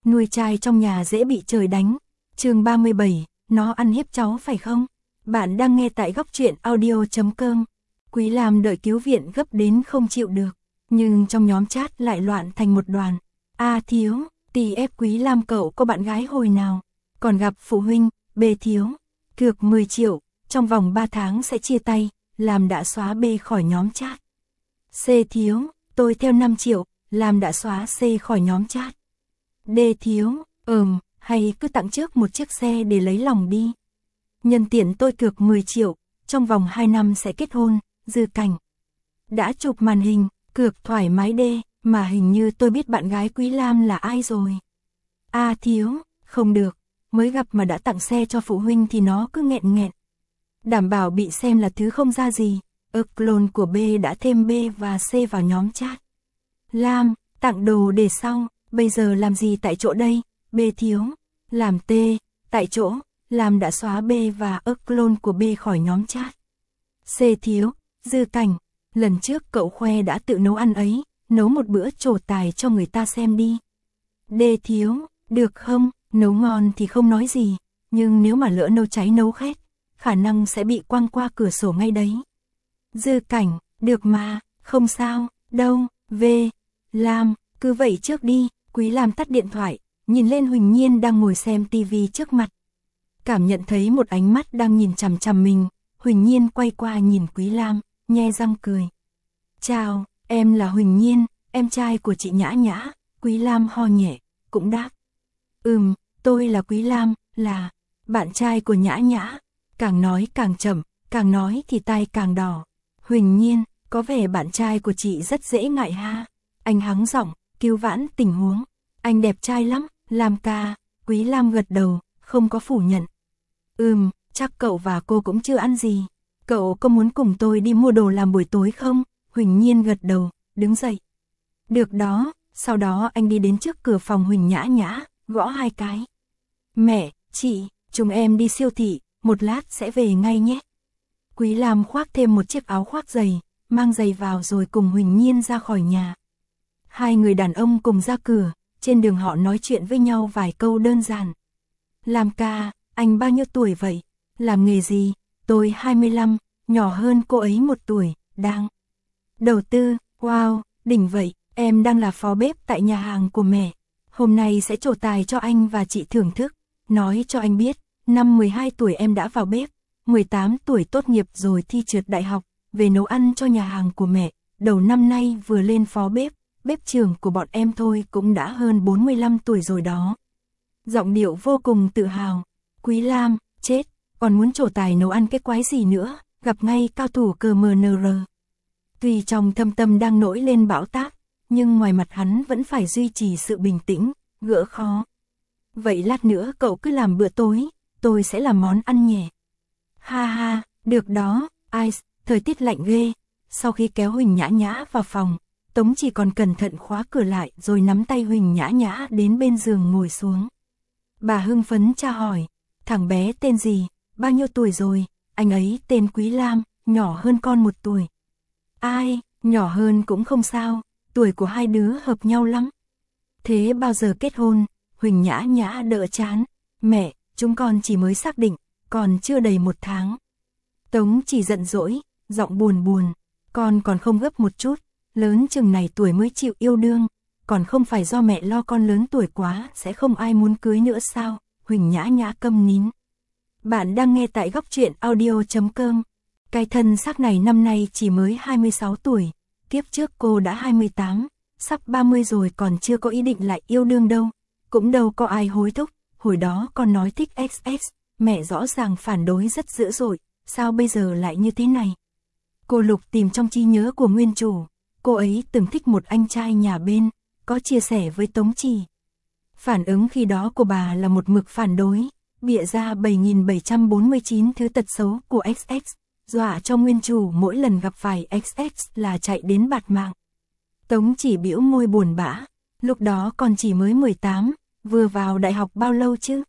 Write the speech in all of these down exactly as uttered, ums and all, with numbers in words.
nuôi trai trong nhà dễ bị trời đánh. Chương ba mươi bảy, nó ăn hiếp cháu phải không? Bạn đang nghe tại góc truyện audio chấm com. Quý Lam đợi cứu viện gấp đến không chịu được, nhưng trong nhóm chat lại loạn thành một đoàn. A thiếu, tì ép Quý Lam cậu có bạn gái hồi nào? Còn gặp phụ huynh, B thiếu, cược mười triệu, trong vòng ba tháng sẽ chia tay, Lam đã xóa B khỏi nhóm chat. C thiếu, tôi theo năm triệu, Lam đã xóa C khỏi nhóm chat. D thiếu, ừm, hay cứ tặng trước một chiếc xe để lấy lòng đi. Nhân tiện tôi cược mười triệu, trong vòng hai năm sẽ kết hôn. Dư Cảnh, đã chụp màn hình, cược thoải mái D, mà hình như tôi biết bạn gái Quý Lam là ai rồi. A thiếu, không được, mới gặp mà đã tặng xe cho phụ huynh thì nó cứ nghẹn nghẹn. Đảm bảo bị xem là thứ không ra gì. Ơ clone của B đã thêm B và C vào nhóm chat. Lam, tặng đồ để sau, bây giờ làm gì tại chỗ đây? B thiếu, làm T, tại chỗ, Lam đã xóa B và ơ clone của B khỏi nhóm chat. C thiếu, Dư Cảnh, lần trước cậu khoe đã tự nấu ăn ấy, nấu một bữa trổ tài cho người ta xem đi. D thiếu, được không, nấu ngon thì không nói gì, nhưng nếu mà lỡ nấu cháy nấu khét, khả năng sẽ bị quăng qua cửa sổ ngay đấy. Dư Cảnh, được mà, không sao, đâu. V, Lam, cứ vậy trước đi. Quý Lam tắt điện thoại, nhìn lên Huỳnh Nhiên đang ngồi xem tivi trước mặt. Cảm nhận thấy một ánh mắt đang nhìn chằm chằm mình, Huỳnh Nhiên quay qua nhìn Quý Lam, nhe răng cười. Chào, em là Huỳnh Nhiên, em trai của chị Nhã Nhã. Quý Lam ho nhẹ, cũng đáp. Ừm, tôi là Quý Lam, là bạn trai của Nhã Nhã. Càng nói càng chậm, càng nói thì tai càng đỏ. Huỳnh Nhiên, có vẻ bạn trai của chị rất dễ ngại ha. Anh hắng giọng, cứu vãn tình huống. Anh đẹp trai lắm, Lam ca. Quý Lam gật đầu, không có phủ nhận. Ừm, chắc cậu và cô cũng chưa ăn gì. Cậu có muốn cùng tôi đi mua đồ làm buổi tối không? Huỳnh Nhiên gật đầu, đứng dậy. Được đó, sau đó anh đi đến trước cửa phòng Huỳnh Nhã Nhã, gõ hai cái. Mẹ, chị, chúng em đi siêu thị, một lát sẽ về ngay nhé. Quý Lam khoác thêm một chiếc áo khoác dày, mang giày vào rồi cùng Huỳnh Nhiên ra khỏi nhà. Hai người đàn ông cùng ra cửa, trên đường họ nói chuyện với nhau vài câu đơn giản. Lam ca, anh bao nhiêu tuổi vậy? Làm nghề gì? Tôi hai mươi lăm, nhỏ hơn cô ấy một tuổi, đang đầu tư. Wow, đỉnh vậy, em đang là phó bếp tại nhà hàng của mẹ. Hôm nay sẽ trổ tài cho anh và chị thưởng thức. Nói cho anh biết, năm mười hai tuổi em đã vào bếp, mười tám tuổi tốt nghiệp rồi thi trượt đại học, về nấu ăn cho nhà hàng của mẹ. Đầu năm nay vừa lên phó bếp, bếp trưởng của bọn em thôi cũng đã hơn bốn mươi lăm tuổi rồi đó. Giọng điệu vô cùng tự hào. Quý Lam, chết, còn muốn trổ tài nấu ăn cái quái gì nữa, gặp ngay cao thủ cờ mờ nờ rờ. Tuy trong thâm tâm đang nổi lên bão táp, nhưng ngoài mặt hắn vẫn phải duy trì sự bình tĩnh, gỡ khó. Vậy lát nữa cậu cứ làm bữa tối, tôi sẽ làm món ăn nhẹ. Ha ha, được đó, Ice, thời tiết lạnh ghê. Sau khi kéo Huỳnh Nhã Nhã vào phòng, Tống chỉ còn cẩn thận khóa cửa lại rồi nắm tay Huỳnh Nhã Nhã đến bên giường ngồi xuống. Bà hưng phấn tra hỏi, thằng bé tên gì, bao nhiêu tuổi rồi? Anh ấy tên Quý Lam, nhỏ hơn con một tuổi. Ai, nhỏ hơn cũng không sao, tuổi của hai đứa hợp nhau lắm. Thế bao giờ kết hôn? Huỳnh Nhã Nhã đỡ chán. Mẹ, chúng con chỉ mới xác định, còn chưa đầy một tháng. Tống chỉ giận dỗi, giọng buồn buồn. Con còn không gấp một chút, lớn chừng này tuổi mới chịu yêu đương. Còn không phải do mẹ lo con lớn tuổi quá sẽ không ai muốn cưới nữa sao? Huỳnh Nhã Nhã câm nín. Bạn đang nghe tại góc truyện audio chấm com. Cái thân xác này năm nay chỉ mới hai mươi sáu tuổi. Kiếp trước cô đã hai mươi tám, sắp ba mươi rồi còn chưa có ý định lại yêu đương đâu. Cũng đâu có ai hối thúc. Hồi đó con nói thích ích ích, mẹ rõ ràng phản đối rất dữ dội. Sao bây giờ lại như thế này? Cô Lục tìm trong trí nhớ của nguyên chủ. Cô ấy từng thích một anh trai nhà bên, có chia sẻ với Tống Chỉ. Phản ứng khi đó của bà là một mực phản đối, bịa ra bảy nghìn bảy trăm bốn mươi chín thứ tật xấu của ích ích, dọa cho nguyên chủ mỗi lần gặp phải ích ích là chạy đến bạt mạng. Tống Chỉ bĩu môi buồn bã, lúc đó con chỉ mới mười tám, vừa vào đại học bao lâu chứ?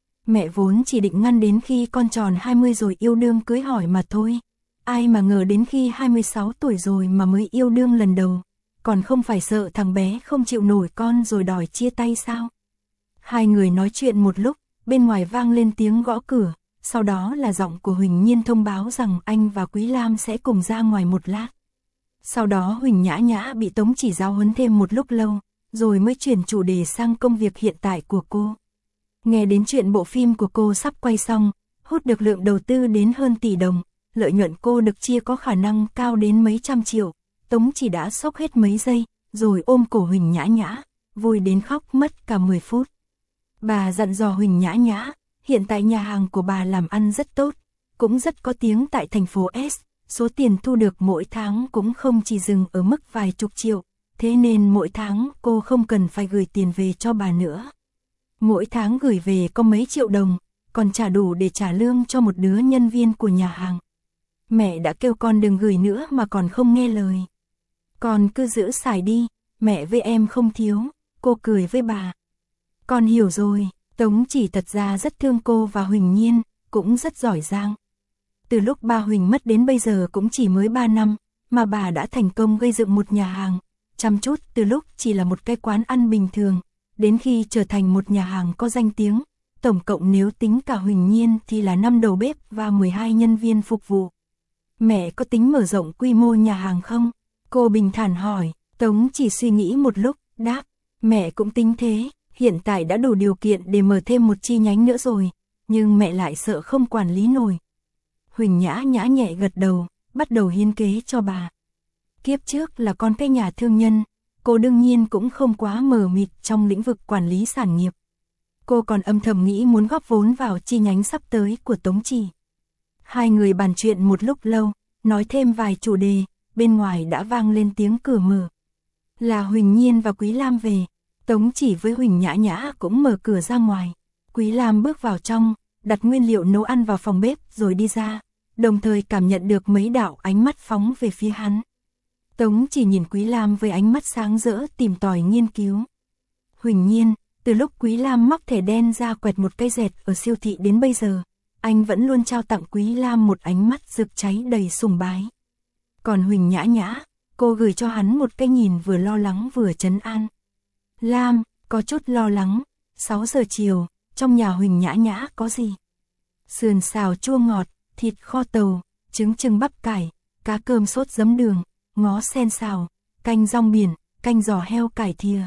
Mẹ vốn chỉ định ngăn đến khi con tròn hai mươi rồi yêu đương cưới hỏi mà thôi. Ai mà ngờ đến khi hai mươi sáu tuổi rồi mà mới yêu đương lần đầu. Còn không phải sợ thằng bé không chịu nổi con rồi đòi chia tay sao? Hai người nói chuyện một lúc, bên ngoài vang lên tiếng gõ cửa, sau đó là giọng của Huỳnh Nhiên thông báo rằng anh và Quý Lam sẽ cùng ra ngoài một lát. Sau đó Huỳnh Nhã Nhã bị Tống Chỉ giáo huấn thêm một lúc lâu, rồi mới chuyển chủ đề sang công việc hiện tại của cô. Nghe đến chuyện bộ phim của cô sắp quay xong, hút được lượng đầu tư đến hơn tỷ đồng, lợi nhuận cô được chia có khả năng cao đến mấy trăm triệu, Tống Chỉ đã sốc hết mấy giây, rồi ôm cổ Huỳnh Nhã Nhã, vui đến khóc mất cả mười phút. Bà dặn dò Huỳnh Nhã Nhã, hiện tại nhà hàng của bà làm ăn rất tốt, cũng rất có tiếng tại thành phố S, số tiền thu được mỗi tháng cũng không chỉ dừng ở mức vài chục triệu, thế nên mỗi tháng cô không cần phải gửi tiền về cho bà nữa. Mỗi tháng gửi về có mấy triệu đồng, còn trả đủ để trả lương cho một đứa nhân viên của nhà hàng. Mẹ đã kêu con đừng gửi nữa mà còn không nghe lời. Con cứ giữ xài đi, mẹ với em không thiếu, cô cười với bà. Con hiểu rồi, Tống Chỉ thật ra rất thương cô và Huỳnh Nhiên, cũng rất giỏi giang. Từ lúc ba Huỳnh mất đến bây giờ cũng chỉ mới ba năm, mà bà đã thành công gây dựng một nhà hàng, chăm chút từ lúc chỉ là một cái quán ăn bình thường, đến khi trở thành một nhà hàng có danh tiếng, tổng cộng nếu tính cả Huỳnh Nhiên thì là năm đầu bếp và mười hai nhân viên phục vụ. Mẹ có tính mở rộng quy mô nhà hàng không? Cô bình thản hỏi. Tống Chỉ suy nghĩ một lúc, đáp, mẹ cũng tính thế, hiện tại đã đủ điều kiện để mở thêm một chi nhánh nữa rồi, nhưng mẹ lại sợ không quản lý nổi. Huỳnh Nhã Nhã nhẹ gật đầu, bắt đầu hiến kế cho bà. Kiếp trước là con cái nhà thương nhân, cô đương nhiên cũng không quá mờ mịt trong lĩnh vực quản lý sản nghiệp. Cô còn âm thầm nghĩ muốn góp vốn vào chi nhánh sắp tới của Tống Chỉ. Hai người bàn chuyện một lúc lâu, nói thêm vài chủ đề, bên ngoài đã vang lên tiếng cửa mở. Là Huỳnh Nhiên và Quý Lam về, Tống Chỉ với Huỳnh Nhã Nhã cũng mở cửa ra ngoài. Quý Lam bước vào trong, đặt nguyên liệu nấu ăn vào phòng bếp rồi đi ra, đồng thời cảm nhận được mấy đạo ánh mắt phóng về phía hắn. Tống Chỉ nhìn Quý Lam với ánh mắt sáng rỡ tìm tòi nghiên cứu. Huỳnh Nhiên, từ lúc Quý Lam móc thẻ đen ra quẹt một cây dẹt ở siêu thị đến bây giờ, anh vẫn luôn trao tặng Quý Lam một ánh mắt rực cháy đầy sùng bái. Còn Huỳnh Nhã Nhã, cô gửi cho hắn một cái nhìn vừa lo lắng vừa trấn an. Lam, có chút lo lắng, sáu giờ chiều, trong nhà Huỳnh Nhã Nhã có gì? Sườn xào chua ngọt, thịt kho tàu, trứng trưng bắp cải, cá cơm sốt giấm đường, ngó sen xào, canh rong biển, canh giò heo cải thìa.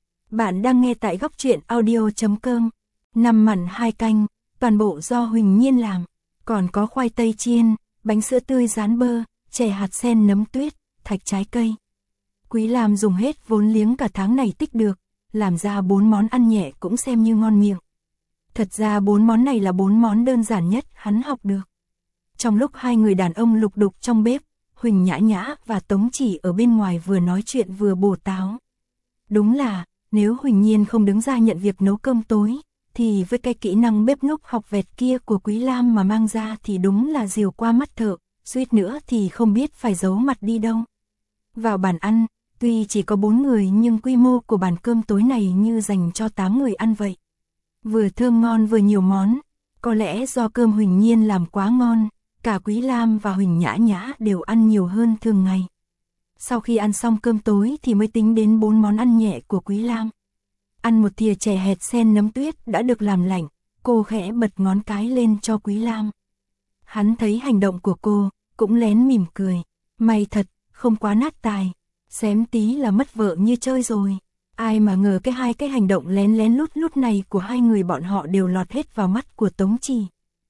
Bạn đang nghe tại góc truyện audio chấm com. Năm mặn hai canh, toàn bộ do Huỳnh Nhiên làm, còn có khoai tây chiên, bánh sữa tươi rán bơ, chè hạt sen nấm tuyết, thạch trái cây. Quý Lam dùng hết vốn liếng cả tháng này tích được, làm ra bốn món ăn nhẹ cũng xem như ngon miệng. Thật ra bốn món này là bốn món đơn giản nhất hắn học được. Trong lúc hai người đàn ông lục đục trong bếp, Huỳnh Nhã Nhã và Tống Chỉ ở bên ngoài vừa nói chuyện vừa bổ táo. Đúng là, nếu Huỳnh Nhiên không đứng ra nhận việc nấu cơm tối, thì với cái kỹ năng bếp núc học vẹt kia của Quý Lam mà mang ra thì đúng là diều qua mắt thợ, suýt nữa thì không biết phải giấu mặt đi đâu. Vào bàn ăn, tuy chỉ có bốn người nhưng quy mô của bàn cơm tối này như dành cho tám người ăn vậy. Vừa thơm ngon vừa nhiều món, có lẽ do cơm Huỳnh Nhiên làm quá ngon, cả Quý Lam và Huỳnh Nhã Nhã đều ăn nhiều hơn thường ngày. Sau khi ăn xong cơm tối thì mới tính đến bốn món ăn nhẹ của Quý Lam. Ăn một thìa chè hẹt sen nấm tuyết đã được làm lạnh, cô khẽ bật ngón cái lên cho Quý Lam. Hắn thấy hành động của cô, cũng lén mỉm cười. May thật, không quá nát tài, xém tí là mất vợ như chơi rồi. Ai mà ngờ cái hai cái hành động lén lén lút lút này của hai người bọn họ đều lọt hết vào mắt của Tống Chỉ.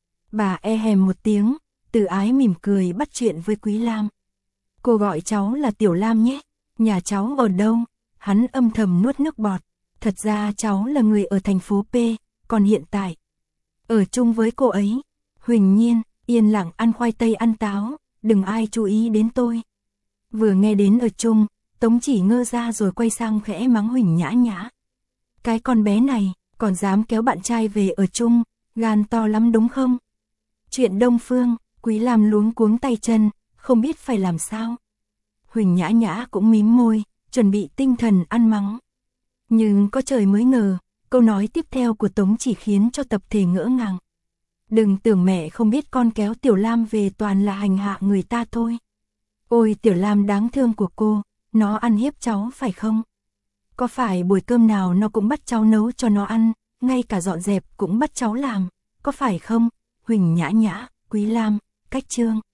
Bà e hèm một tiếng, từ ái mỉm cười bắt chuyện với Quý Lam. Cô gọi cháu là Tiểu Lam nhé, nhà cháu ở đâu? Hắn âm thầm nuốt nước bọt. Thật ra cháu là người ở thành phố P, còn hiện tại ở chung với cô ấy. Huỳnh Nhiên, yên lặng ăn khoai tây ăn táo, đừng ai chú ý đến tôi. Vừa nghe đến ở chung, Tống Chỉ ngơ ra rồi quay sang khẽ mắng Huỳnh Nhã Nhã. Cái con bé này, còn dám kéo bạn trai về ở chung, gan to lắm đúng không? Chuyện Đông Phương, Quý Lam luống cuống tay chân, không biết phải làm sao. Huỳnh Nhã Nhã cũng mím môi, chuẩn bị tinh thần ăn mắng. Nhưng có trời mới ngờ, câu nói tiếp theo của Tống Chỉ khiến cho tập thể ngỡ ngàng. Đừng tưởng mẹ không biết con kéo Tiểu Lam về toàn là hành hạ người ta thôi. Ôi Tiểu Lam đáng thương của cô, nó ăn hiếp cháu phải không? Có phải buổi cơm nào nó cũng bắt cháu nấu cho nó ăn, ngay cả dọn dẹp cũng bắt cháu làm, có phải không? Huỳnh Nhã Nhã, Quý Lam, cách chương.